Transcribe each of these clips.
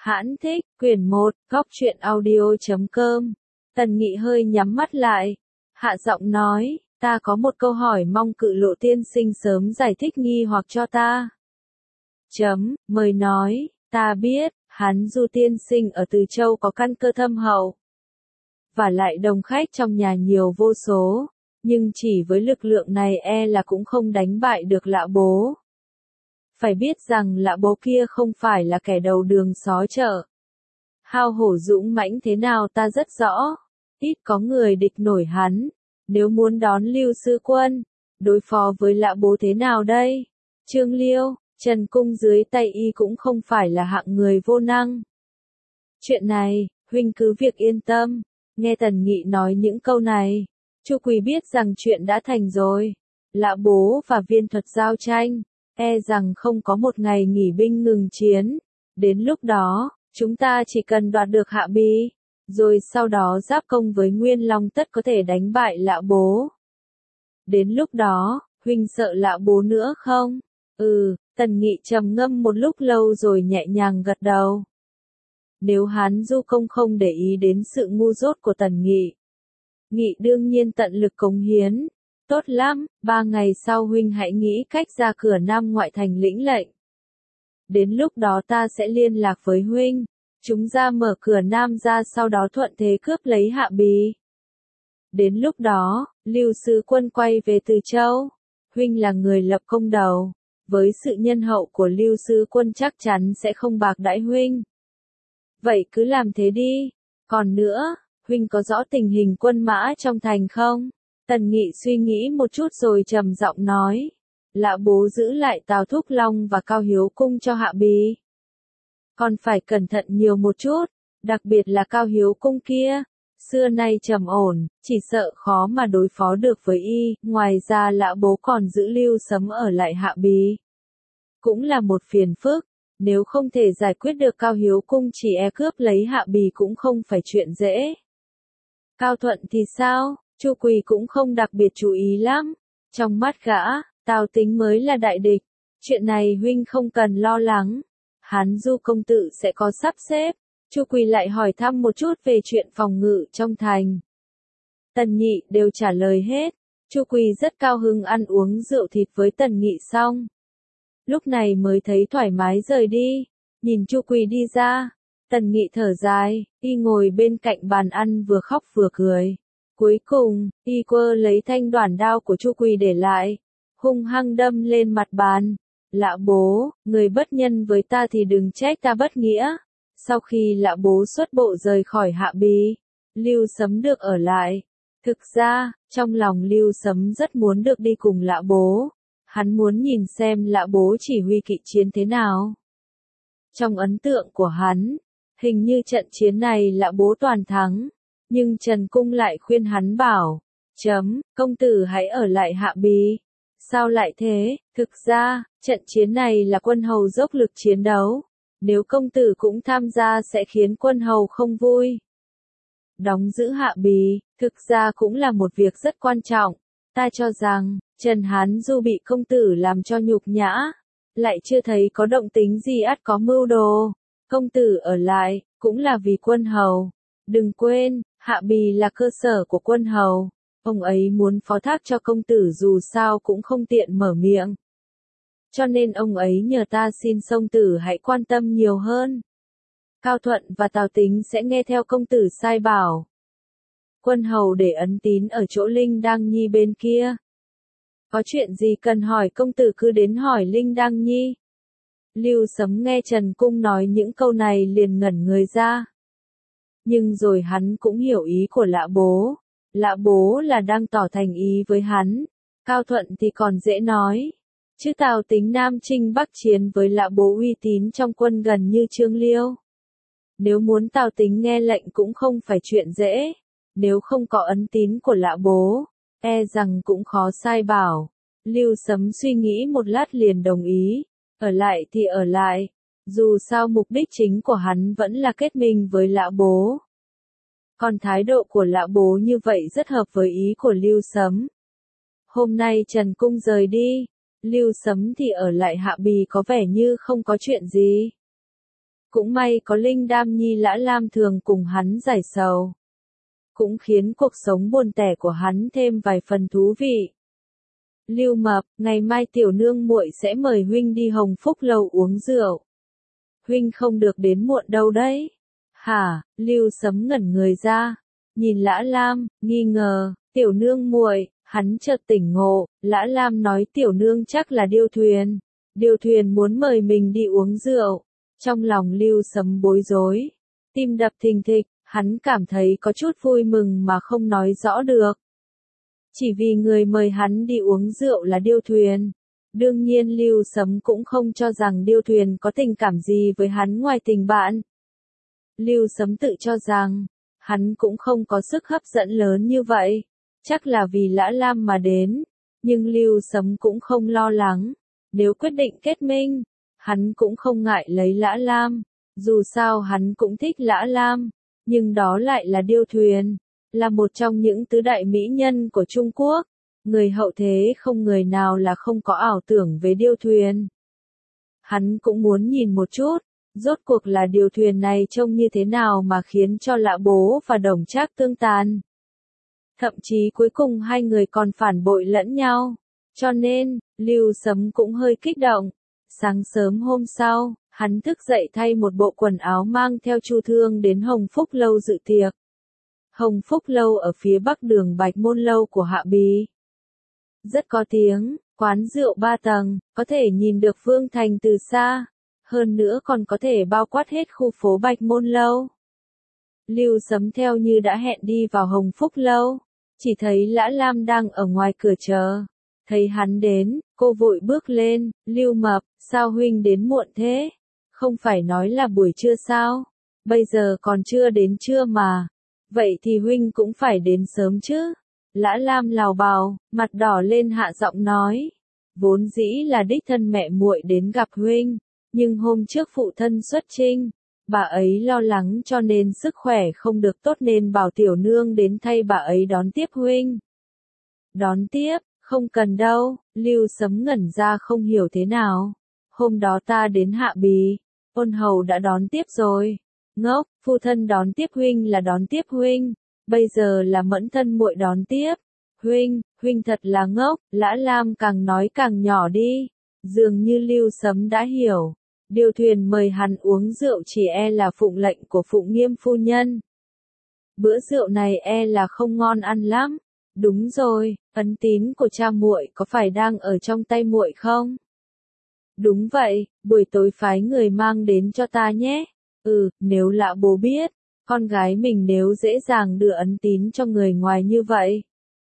Hãn thích, quyển 1, góc truyện audio.com. Tần Nghị hơi nhắm mắt lại. Hạ giọng nói, ta có một câu hỏi mong Cự Lộ tiên sinh sớm giải thích nghi hoặc cho ta. Mời nói, ta biết, hắn Du tiên sinh ở Từ Châu có căn cơ thâm hậu. Và lại đồng khách trong nhà nhiều vô số, nhưng chỉ với lực lượng này là cũng không đánh bại được Lã Bố. Phải biết rằng Lã Bố kia không phải là kẻ đầu đường xó chợ. Hao hổ dũng mãnh thế nào ta rất rõ, ít có người địch nổi hắn. Nếu muốn đón Lưu sư quân, đối phó với Lã Bố thế nào đây? Trương Liêu, Trần Cung dưới tay y cũng không phải là hạng người vô năng. Chuyện này, huynh cứ việc yên tâm. Nghe Tần Nghị nói những câu này, Chu Quỳ biết rằng chuyện đã thành rồi. Lã Bố và Viên Thuật giao tranh, rằng không có một ngày nghỉ binh ngừng chiến. Đến lúc đó, chúng ta chỉ cần đoạt được Hạ Bì, rồi sau đó giáp công với Nguyên Long tất có thể đánh bại Lã Bố. Đến lúc đó, huynh sợ Lã Bố nữa không? Tần Nghị trầm ngâm một lúc lâu rồi nhẹ nhàng gật đầu. Nếu Hán Du Công không để ý đến sự ngu dốt của Tần Nghị, Nghị đương nhiên tận lực cống hiến. Tốt lắm, 3 ngày sau huynh hãy nghĩ cách ra cửa Nam ngoại thành lĩnh lệnh. Đến lúc đó ta sẽ liên lạc với huynh, chúng ra mở cửa Nam ra sau đó thuận thế cướp lấy Hạ Bì. Đến lúc đó, Lưu sứ quân quay về Từ Châu, huynh là người lập công đầu, với sự nhân hậu của Lưu sứ quân chắc chắn sẽ không bạc đãi huynh. Vậy cứ làm thế đi, còn nữa, huynh có rõ tình hình quân mã trong thành không? Tần Nghị suy nghĩ một chút rồi trầm giọng nói, Lã Bố giữ lại Tào Thúc Long và Cao Hiếu Cung cho Hạ Bì. Còn phải cẩn thận nhiều một chút, đặc biệt là Cao Hiếu Cung kia, xưa nay trầm ổn, chỉ sợ khó mà đối phó được với y. Ngoài ra Lã Bố còn giữ Lưu Sấm ở lại Hạ Bì, cũng là một phiền phức. Nếu không thể giải quyết được Cao Hiếu Cung chỉ cướp lấy Hạ Bì cũng không phải chuyện dễ. Cao Thuận thì sao? Chu Quỳ cũng không đặc biệt chú ý lắm. Trong mắt gã, Tào Tính mới là đại địch. Chuyện này huynh không cần lo lắng. Hán Du công tử sẽ có sắp xếp. Chu Quỳ lại hỏi thăm một chút về chuyện phòng ngự trong thành. Tần Nghị đều trả lời hết. Chu Quỳ rất cao hứng ăn uống rượu thịt với Tần Nghị xong. Lúc này mới thấy thoải mái rời đi. Nhìn Chu Quỳ đi ra, Tần Nghị thở dài, y ngồi bên cạnh bàn ăn vừa khóc vừa cười. Cuối cùng, y quơ lấy thanh đoản đao của Chu Quỳ để lại, hung hăng đâm lên mặt bàn. Lã Bố, người bất nhân với ta thì đừng trách ta bất nghĩa. Sau khi Lã Bố xuất bộ rời khỏi Hạ Bì, Lưu Sấm được ở lại. Thực ra, trong lòng Lưu Sấm rất muốn được đi cùng Lã Bố. Hắn muốn nhìn xem Lã Bố chỉ huy kỵ chiến thế nào. Trong ấn tượng của hắn, hình như trận chiến này Lã Bố toàn thắng. Nhưng Trần Cung lại khuyên hắn bảo, công tử hãy ở lại Hạ Bì. Sao lại thế? Thực ra, trận chiến này là quân hầu dốc lực chiến đấu. Nếu công tử cũng tham gia sẽ khiến quân hầu không vui. Đóng giữ Hạ Bì, thực ra cũng là một việc rất quan trọng. Ta cho rằng, Trần Hán Du bị công tử làm cho nhục nhã. Lại chưa thấy có động tính gì ắt có mưu đồ. Công tử ở lại, cũng là vì quân hầu. Đừng quên, Hạ Bì là cơ sở của quân hầu. Ông ấy muốn phó thác cho công tử dù sao cũng không tiện mở miệng. Cho nên ông ấy nhờ ta xin công tử hãy quan tâm nhiều hơn. Cao Thuận và Tào Tính sẽ nghe theo công tử sai bảo. Quân hầu để ấn tín ở chỗ Linh Đăng Nhi bên kia. Có chuyện gì cần hỏi công tử cứ đến hỏi Linh Đăng Nhi. Lưu Sấm nghe Trần Cung nói những câu này liền ngẩn người ra. Nhưng rồi hắn cũng hiểu ý của Lã Bố. Lã Bố là đang tỏ thành ý với hắn. Cao Thuận thì còn dễ nói. Chứ Tào Tính Nam Chinh Bắc chiến với Lã Bố uy tín trong quân gần như Trương Liêu. Nếu muốn Tào Tính nghe lệnh cũng không phải chuyện dễ. Nếu không có ấn tín của Lã Bố, rằng cũng khó sai bảo. Lưu Sấm suy nghĩ một lát liền đồng ý. Ở lại thì ở lại. Dù sao mục đích chính của hắn vẫn là kết minh với Lã Bố. Còn thái độ của Lã Bố như vậy rất hợp với ý của Lưu Sấm. Hôm nay Trần Cung rời đi, Lưu Sấm thì ở lại Hạ Bì có vẻ như không có chuyện gì. Cũng may có Linh Đam Nhi Lã Lam thường cùng hắn giải sầu. Cũng khiến cuộc sống buồn tẻ của hắn thêm vài phần thú vị. Lưu Mập, ngày mai tiểu nương muội sẽ mời huynh đi Hồng Phúc Lâu uống rượu. Huynh không được đến muộn đâu đấy. Hả? Lưu Sấm ngẩn người ra, nhìn Lã Lam, nghi ngờ, tiểu nương muội, hắn chợt tỉnh ngộ, Lã Lam nói tiểu nương chắc là Điêu Thuyền. Điêu Thuyền muốn mời mình đi uống rượu. Trong lòng Lưu Sấm bối rối, tim đập thình thịch, hắn cảm thấy có chút vui mừng mà không nói rõ được. Chỉ vì người mời hắn đi uống rượu là Điêu Thuyền. Đương nhiên Lưu Sấm cũng không cho rằng Điêu Thuyền có tình cảm gì với hắn ngoài tình bạn. Lưu Sấm tự cho rằng, hắn cũng không có sức hấp dẫn lớn như vậy. Chắc là vì Lã Lam mà đến. Nhưng Lưu Sấm cũng không lo lắng. Nếu quyết định kết minh, hắn cũng không ngại lấy Lã Lam. Dù sao hắn cũng thích Lã Lam. Nhưng đó lại là Điêu Thuyền. Là một trong những tứ đại mỹ nhân của Trung Quốc. Người hậu thế không người nào là không có ảo tưởng về Điêu Thuyền. Hắn cũng muốn nhìn một chút, rốt cuộc là Điêu Thuyền này trông như thế nào mà khiến cho Lã Bố và Đồng Trác tương tàn. Thậm chí cuối cùng hai người còn phản bội lẫn nhau. Cho nên, Lưu Sấm cũng hơi kích động. Sáng sớm hôm sau, hắn thức dậy thay một bộ quần áo mang theo Chu Thương đến Hồng Phúc Lâu dự tiệc. Hồng Phúc Lâu ở phía bắc đường Bạch Môn Lâu của Hạ Bì. Rất có tiếng, quán rượu 3 tầng, có thể nhìn được Vương Thành từ xa. Hơn nữa còn có thể bao quát hết khu phố Bạch Môn Lâu. Lưu Sấm theo như đã hẹn đi vào Hồng Phúc Lâu. Chỉ thấy Lã Lam đang ở ngoài cửa chờ. Thấy hắn đến, cô vội bước lên, Lưu Mập, sao huynh đến muộn thế? Không phải nói là buổi trưa sao? Bây giờ còn chưa đến trưa mà. Vậy thì huynh cũng phải đến sớm chứ? Lã Lam lào bào, mặt đỏ lên hạ giọng nói. Vốn dĩ là đích thân mẹ muội đến gặp huynh, nhưng hôm trước phụ thân xuất chinh, bà ấy lo lắng cho nên sức khỏe không được tốt nên bảo tiểu nương đến thay bà ấy đón tiếp huynh. Đón tiếp, không cần đâu, Lưu Sấm ngẩn ra không hiểu thế nào. Hôm đó ta đến Hạ Bì, ôn hầu đã đón tiếp rồi. Ngốc, phu thân đón tiếp huynh là đón tiếp huynh, bây giờ là mẫn thân muội đón tiếp. Huynh thật là ngốc, Lã Lam càng nói càng nhỏ đi. Dường như Lưu Sấm đã hiểu. Điêu Thuyền mời hắn uống rượu chỉ e là phụng lệnh của Phụng Nghiêm phu nhân. Bữa rượu này e là không ngon ăn lắm. Đúng rồi, ấn tín của cha muội có phải đang ở trong tay muội không? Đúng vậy, buổi tối phái người mang đến cho ta nhé. Nếu Lã bố biết, con gái mình nếu dễ dàng đưa ấn tín cho người ngoài như vậy,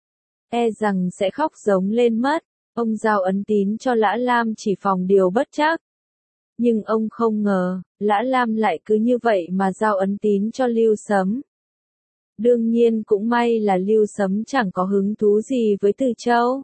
e rằng sẽ khóc giống lên mất. Ông giao ấn tín cho Lã Lam chỉ phòng điều bất trắc. Nhưng ông không ngờ, Lã Lam lại cứ như vậy mà giao ấn tín cho Lưu Sấm. Đương nhiên cũng may là Lưu Sấm chẳng có hứng thú gì với Từ Châu.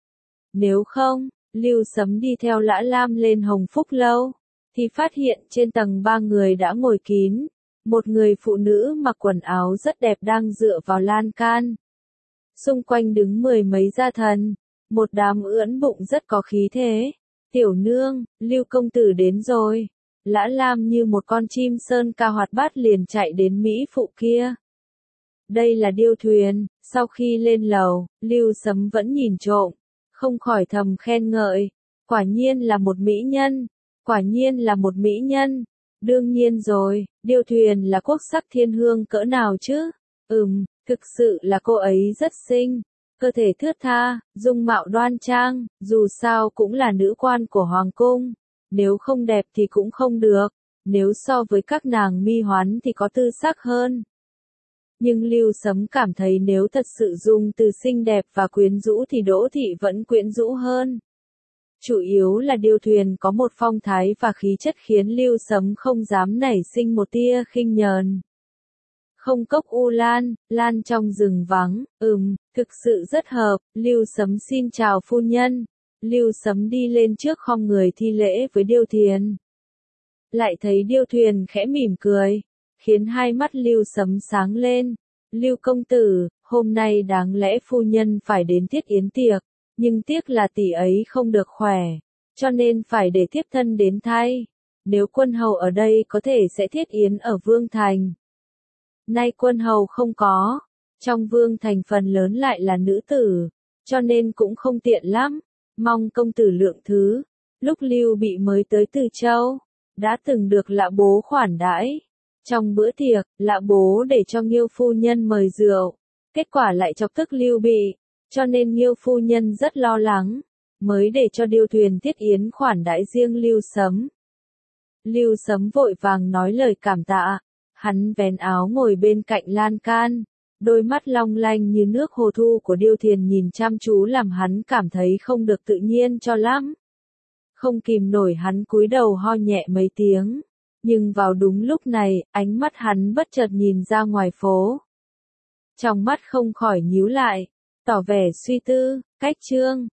Nếu không, Lưu Sấm đi theo Lã Lam lên Hồng Phúc Lâu, thì phát hiện trên tầng 3 người đã ngồi kín. Một người phụ nữ mặc quần áo rất đẹp đang dựa vào lan can. Xung quanh đứng 10 mấy gia thần, một đám ưỡn bụng rất có khí thế. Tiểu nương, Lưu công tử đến rồi. Lã Lam như một con chim sơn ca hoạt bát liền chạy đến Mỹ phụ kia. Đây là Điêu Thuyền. Sau khi lên lầu, Lưu Sấm vẫn nhìn trộm, không khỏi thầm khen ngợi. Quả nhiên là một mỹ nhân. Quả nhiên là một mỹ nhân. Đương nhiên rồi, Điêu Thuyền là quốc sắc thiên hương cỡ nào chứ? Thực sự là cô ấy rất xinh. Cơ thể thướt tha, dung mạo đoan trang, dù sao cũng là nữ quan của hoàng cung. Nếu không đẹp thì cũng không được. Nếu so với các nàng mi hoán thì có tư sắc hơn. Nhưng Lưu Sấm cảm thấy nếu thật sự dùng từ xinh đẹp và quyến rũ thì Đỗ Thị vẫn quyến rũ hơn. Chủ yếu là Điêu Thuyền có một phong thái và khí chất khiến Lưu Sấm không dám nảy sinh một tia khinh nhờn. Không cốc u lan, lan trong rừng vắng, thực sự rất hợp. Lưu Sấm xin chào phu nhân. Lưu Sấm đi lên trước khom người thi lễ với Điêu Thuyền. Lại thấy Điêu Thuyền khẽ mỉm cười, khiến hai mắt Lưu Sấm sáng lên. Lưu công tử, hôm nay đáng lẽ phu nhân phải đến thiết yến tiệc, nhưng tiếc là tỷ ấy không được khỏe, cho nên phải để thiếp thân đến thay. nếu quân hầu ở đây có thể sẽ thiết yến ở Vương Thành. Nay quân hầu không có, trong Vương Thành phần lớn lại là nữ tử, cho nên cũng không tiện lắm, mong công tử lượng thứ. Lúc Lưu Bị mới tới Từ Châu, đã từng được Lã bố khoản đãi. Trong bữa tiệc, Lã bố để cho Nghiêu phu nhân mời rượu, kết quả lại chọc tức Lưu Bị, cho nên Nghiêu phu nhân rất lo lắng, mới để cho điêu thuyền thiết yến khoản đãi riêng Lưu Sấm. Lưu Sấm vội vàng nói lời cảm tạ, hắn vén áo ngồi bên cạnh lan can, đôi mắt long lanh như nước hồ thu của điêu thuyền nhìn chăm chú làm hắn cảm thấy không được tự nhiên cho lắm. Không kìm nổi hắn cúi đầu ho nhẹ mấy tiếng, nhưng vào đúng lúc này, ánh mắt hắn bất chợt nhìn ra ngoài phố. Trong mắt không khỏi nhíu lại, tỏ vẻ suy tư, cách chương.